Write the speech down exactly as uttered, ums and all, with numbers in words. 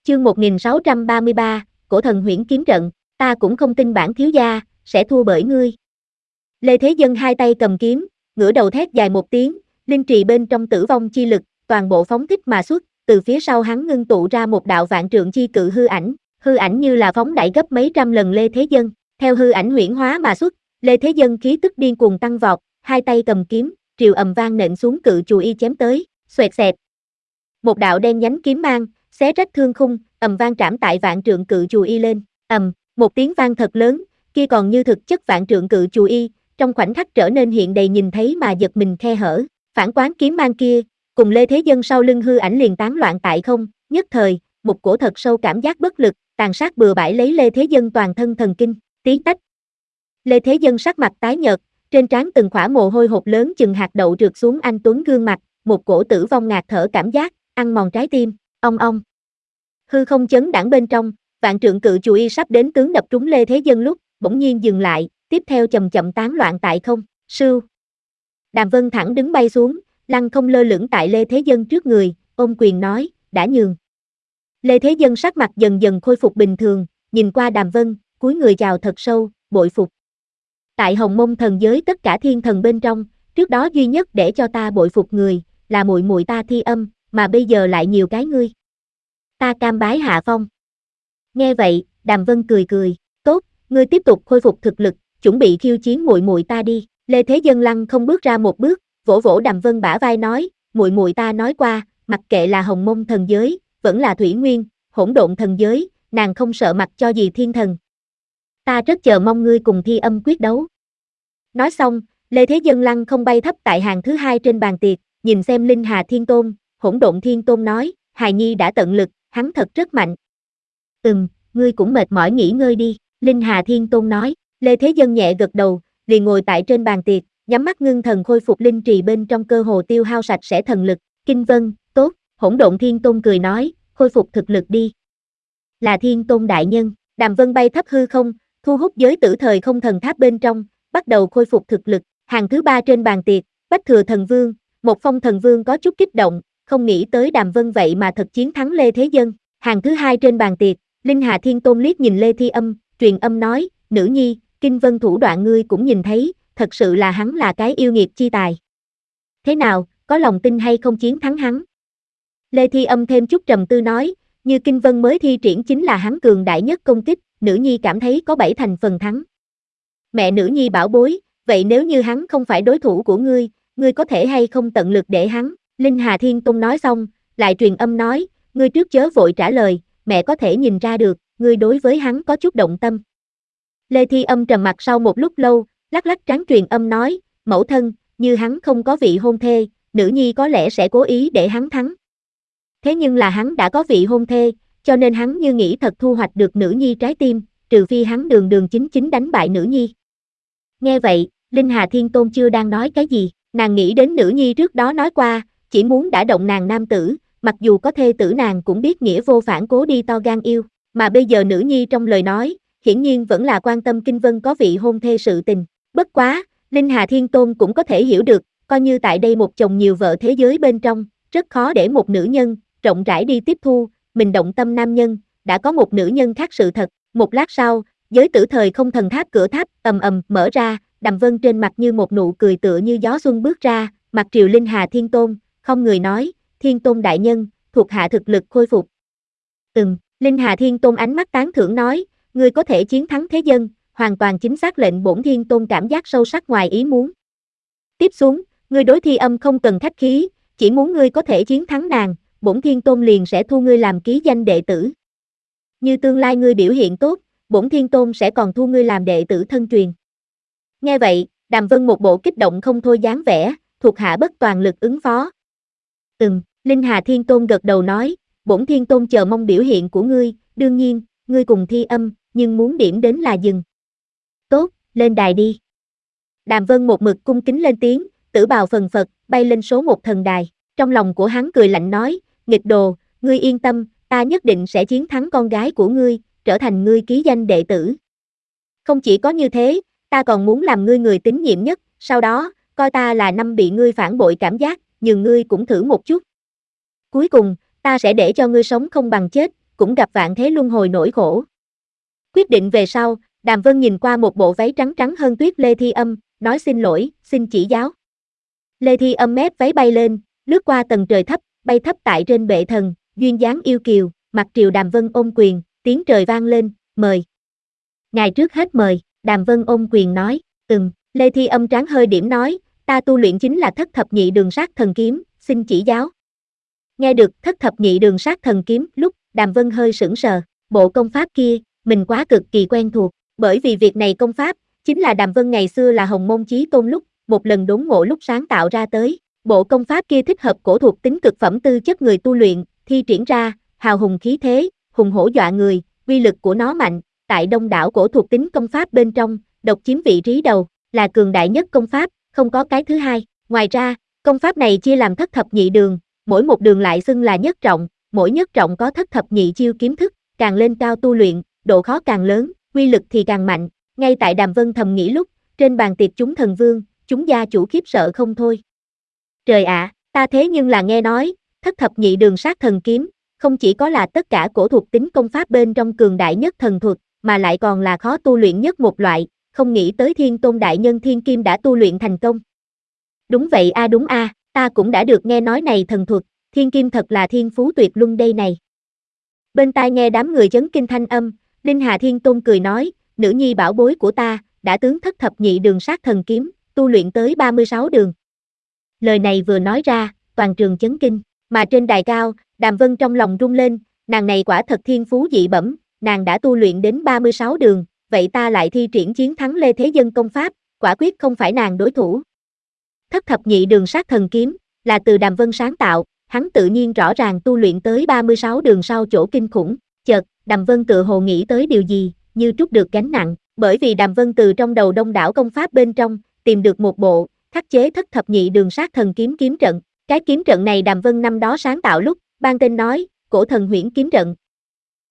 Chương một nghìn sáu trăm ba mươi ba, Cổ thần huyễn kiếm trận, ta cũng không tin bản thiếu gia sẽ thua bởi ngươi. Lê Thế Dân hai tay cầm kiếm, ngửa đầu thét dài một tiếng, linh trì bên trong tử vong chi lực, toàn bộ phóng thích mà xuất, từ phía sau hắn ngưng tụ ra một đạo vạn trượng chi cự hư ảnh, hư ảnh như là phóng đại gấp mấy trăm lần Lê Thế Dân, theo hư ảnh huyễn hóa mà xuất, Lê Thế Dân khí tức điên cuồng tăng vọt, hai tay cầm kiếm, triều ầm vang nện xuống cự chù y chém tới, xoẹt xẹt. Một đạo đen nhánh kiếm mang, xé rách thương khung, ầm vang trảm tại vạn trượng cự chù y lên, ầm, một tiếng vang thật lớn, kia còn như thực chất vạn trượng cự chù y, trong khoảnh khắc trở nên hiện đầy nhìn thấy mà giật mình khe hở, phản quán kiếm mang kia, cùng Lê Thế Dân sau lưng hư ảnh liền tán loạn tại không, nhất thời, một cổ thật sâu cảm giác bất lực, tàn sát bừa bãi lấy Lê Thế Dân toàn thân thần kinh, tí tách. Lê Thế Dân sắc mặt tái nhợt, trên trán từng khỏa mồ hôi hột lớn chừng hạt đậu trượt xuống anh tuấn gương mặt, một cổ tử vong ngạt thở cảm giác, ăn mòn trái tim, ong ong. Hư không chấn đãng bên trong, vạn trượng cự chù y sắp đến tướng đập trúng Lê Thế Dân lúc, bỗng nhiên dừng lại, tiếp theo chậm chậm tán loạn tại không, sưu. Đàm Vân thẳng đứng bay xuống, lăng không lơ lửng tại Lê Thế Dân trước người, ôm quyền nói, đã nhường. Lê Thế Dân sắc mặt dần dần khôi phục bình thường, nhìn qua Đàm Vân, cúi người chào thật sâu, bội phục. Tại Hồng Mông thần giới tất cả thiên thần bên trong, trước đó duy nhất để cho ta bội phục người, là muội muội ta Thi Âm, mà bây giờ lại nhiều cái ngươi. Ta cam bái hạ phong. Nghe vậy, Đàm Vân cười cười, tốt, ngươi tiếp tục khôi phục thực lực, chuẩn bị khiêu chiến muội muội ta đi. Lê Thế Dân lăng không bước ra một bước, vỗ vỗ Đàm Vân bả vai nói, muội muội ta nói qua, mặc kệ là Hồng Mông thần giới, vẫn là Thủy Nguyên, Hỗn Độn thần giới, nàng không sợ mặt cho gì thiên thần. Ta rất chờ mong ngươi cùng Thi Âm quyết đấu. Nói xong, Lê Thế Dân lăng không bay thấp tại hàng thứ hai trên bàn tiệc, nhìn xem Linh Hà Thiên Tôn, Hỗn Độn Thiên Tôn nói, hài nhi đã tận lực, hắn thật rất mạnh. Ừm, ngươi cũng mệt mỏi nghỉ ngơi đi, Linh Hà Thiên Tôn nói. Lê Thế Dân nhẹ gật đầu, liền ngồi tại trên bàn tiệc, nhắm mắt ngưng thần khôi phục linh trì bên trong cơ hồ tiêu hao sạch sẽ thần lực. Kinh Vân, tốt, Hỗn Độn Thiên Tôn cười nói, khôi phục thực lực đi. Là Thiên Tôn đại nhân. Đàm Vân bay thấp hư không, thu hút giới tử thời không thần tháp bên trong, bắt đầu khôi phục thực lực. Hàng thứ ba trên bàn tiệc, Bách Thừa Thần Vương, Một Phong Thần Vương có chút kích động, không nghĩ tới Đàm Vân vậy mà thật chiến thắng Lê Thế Dân. Hàng thứ hai trên bàn tiệc, Linh Hà Thiên Tôn liếc nhìn Lê Thi Âm, truyền âm nói, nữ nhi, Kinh Vân thủ đoạn ngươi cũng nhìn thấy, thật sự là hắn là cái yêu nghiệt chi tài. Thế nào, có lòng tin hay không chiến thắng hắn? Lê Thi Âm thêm chút trầm tư nói, như Kinh Vân mới thi triển chính là hắn cường đại nhất công kích, nữ nhi cảm thấy có bảy thành phần thắng. Mẹ nữ nhi bảo bối, vậy nếu như hắn không phải đối thủ của ngươi, ngươi có thể hay không tận lực để hắn? Linh Hà Thiên Tôn nói xong, lại truyền âm nói, ngươi trước chớ vội trả lời, mẹ có thể nhìn ra được, ngươi đối với hắn có chút động tâm. Lê Thi Âm trầm mặt sau một lúc lâu, lắc lắc trán truyền âm nói, mẫu thân, như hắn không có vị hôn thê, nữ nhi có lẽ sẽ cố ý để hắn thắng. Thế nhưng là hắn đã có vị hôn thê, cho nên hắn như nghĩ thật thu hoạch được nữ nhi trái tim, trừ phi hắn đường đường chính chính đánh bại nữ nhi. Nghe vậy, Linh Hà Thiên Tôn chưa đang nói cái gì, nàng nghĩ đến nữ nhi trước đó nói qua, chỉ muốn đã động nàng nam tử, mặc dù có thê tử nàng cũng biết nghĩa vô phản cố đi to gan yêu, mà bây giờ nữ nhi trong lời nói, hiển nhiên vẫn là quan tâm Kinh Vân có vị hôn thê sự tình. Bất quá, Linh Hà Thiên Tôn cũng có thể hiểu được, coi như tại đây một chồng nhiều vợ thế giới bên trong, rất khó để một nữ nhân, rộng rãi đi tiếp thu, mình động tâm nam nhân, đã có một nữ nhân khác sự thật. Một lát sau, giới tử thời không thần tháp cửa tháp, ầm ầm, mở ra, Đàm Vân trên mặt như một nụ cười tựa như gió xuân bước ra, mặt triều Linh Hà Thiên Tôn, không người nói, Thiên Tôn đại nhân, thuộc hạ thực lực khôi phục. Ừm, Linh Hà Thiên Tôn ánh mắt tán thưởng nói, ngươi có thể chiến thắng thế dân, hoàn toàn chính xác lệnh bổn Thiên Tôn cảm giác sâu sắc ngoài ý muốn. Tiếp xuống, ngươi đối Thi Âm không cần khách khí, chỉ muốn ngươi có thể chiến thắng nàng, bổn Thiên Tôn liền sẽ thu ngươi làm ký danh đệ tử. Như tương lai ngươi biểu hiện tốt, bổn Thiên Tôn sẽ còn thu ngươi làm đệ tử thân truyền. Nghe vậy, Đàm Vân một bộ kích động không thôi dáng vẻ, thuộc hạ bất toàn lực ứng phó. Ừm, Linh Hà Thiên Tôn gật đầu nói, bổn Thiên Tôn chờ mong biểu hiện của ngươi, đương nhiên, ngươi cùng Thi Âm, nhưng muốn điểm đến là dừng. Tốt, lên đài đi. Đàm Vân một mực cung kính lên tiếng, tử bào phần phật, bay lên số một thần đài, trong lòng của hắn cười lạnh nói, nghịch đồ, ngươi yên tâm, ta nhất định sẽ chiến thắng con gái của ngươi, trở thành ngươi ký danh đệ tử. Không chỉ có như thế, ta còn muốn làm ngươi người tín nhiệm nhất, sau đó, coi ta là năm bị ngươi phản bội cảm giác, nhường ngươi cũng thử một chút. Cuối cùng, ta sẽ để cho ngươi sống không bằng chết, cũng gặp vạn thế luân hồi nỗi khổ. Quyết định về sau, Đàm Vân nhìn qua một bộ váy trắng trắng hơn tuyết Lê Thi Âm, nói xin lỗi, xin chỉ giáo. Lê Thi Âm mép váy bay lên, lướt qua tầng trời thấp, bay thấp tại trên bệ thần, duyên dáng yêu kiều, mặt triều Đàm Vân ôm quyền, tiếng trời vang lên, mời. Ngài trước hết mời, Đàm Vân ôm quyền nói, ừm, Lê Thi Âm trán hơi điểm nói, ta tu luyện chính là thất thập nhị đường sát thần kiếm, xin chỉ giáo. Nghe được thất thập nhị đường sát thần kiếm, lúc Đàm Vân hơi sững sờ, bộ công pháp kia, mình quá cực kỳ quen thuộc, bởi vì việc này công pháp, chính là Đàm Vân ngày xưa là Hồng Môn Chí Tôn lúc, một lần đốn ngộ lúc sáng tạo ra tới, bộ công pháp kia thích hợp cổ thuộc tính cực phẩm tư chất người tu luyện, thi triển ra, hào hùng khí thế, hùng hổ dọa người, uy lực của nó mạnh, tại đông đảo cổ thuộc tính công pháp bên trong, độc chiếm vị trí đầu, là cường đại nhất công pháp, không có cái thứ hai. Ngoài ra, công pháp này chia làm thất thập nhị đường, mỗi một đường lại xưng là nhất trọng, mỗi nhất trọng có thất thập nhị chiêu kiếm thức, càng lên cao tu luyện, độ khó càng lớn, uy lực thì càng mạnh. Ngay tại Đàm Vân thầm nghĩ lúc, trên bàn tiệc chúng thần vương, chúng gia chủ khiếp sợ không thôi. Trời ạ, ta thế nhưng là nghe nói, thất thập nhị đường sát thần kiếm, không chỉ có là tất cả cổ thuộc tính công pháp bên trong cường đại nhất thần thuật, mà lại còn là khó tu luyện nhất một loại, không nghĩ tới Thiên Tôn đại nhân Thiên Kim đã tu luyện thành công. Đúng vậy a à, đúng a, à, ta cũng đã được nghe nói này thần thuật, Thiên Kim thật là thiên phú tuyệt luân đây này. Bên tai nghe đám người chấn kinh thanh âm, Linh Hà Thiên Tôn cười nói, nữ nhi bảo bối của ta, đã tướng thất thập nhị đường sát thần kiếm, tu luyện tới ba mươi sáu đường. Lời này vừa nói ra, toàn trường chấn kinh, mà trên đài cao, Đàm Vân trong lòng rung lên, nàng này quả thật thiên phú dị bẩm, nàng đã tu luyện đến ba mươi sáu đường, vậy ta lại thi triển chiến thắng Lê Thế Dân công pháp, quả quyết không phải nàng đối thủ. Thất thập nhị đường sát thần kiếm, là từ Đàm Vân sáng tạo, hắn tự nhiên rõ ràng tu luyện tới ba mươi sáu đường sau chỗ kinh khủng, chợt, Đàm Vân tự hồ nghĩ tới điều gì, như trút được gánh nặng, bởi vì Đàm Vân từ trong đầu đông đảo công pháp bên trong, tìm được một bộ, khắc chế thất thập nhị đường sát thần kiếm kiếm trận, cái kiếm trận này Đàm Vân năm đó sáng tạo lúc, ban tên nói, cổ thần huyễn kiếm trận,